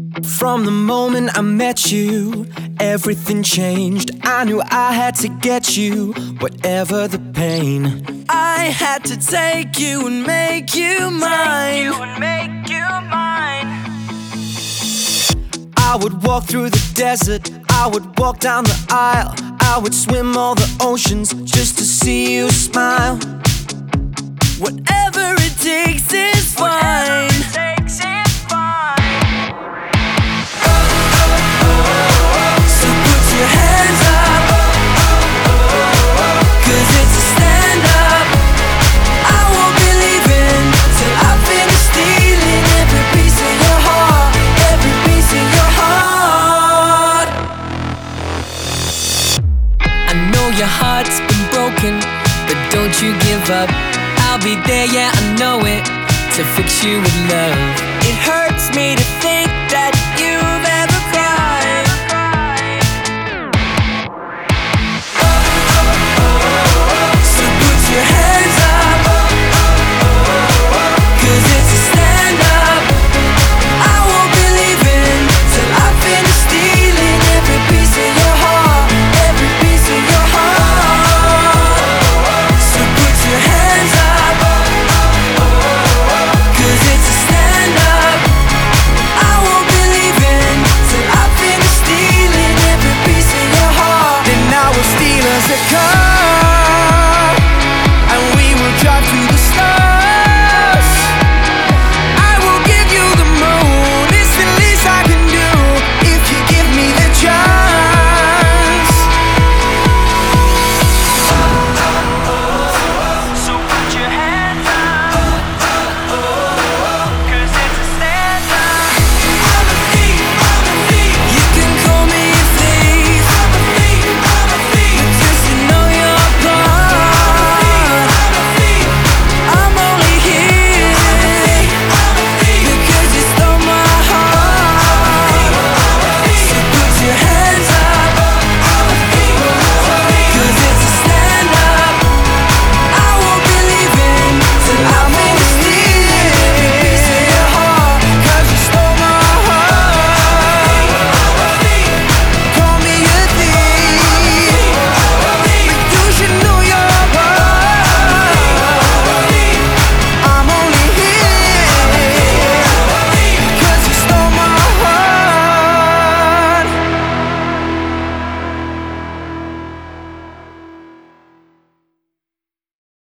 From the moment I met you, everything changed. I knew I had to get you, whatever the pain. I had to take you and make you mine. I would walk through the desert, I would walk down the aisle, I would swim all the oceans just to see you smile. Whatever it takes is fine. So put your hands up, 'cause it's a stand up. I won't be leaving till I finish stealing every piece of your heart, every piece of your heart. I know your heart's been broken, but don't you give up. I'll be there, yeah, I know it, to fix you with love. It hurts me to think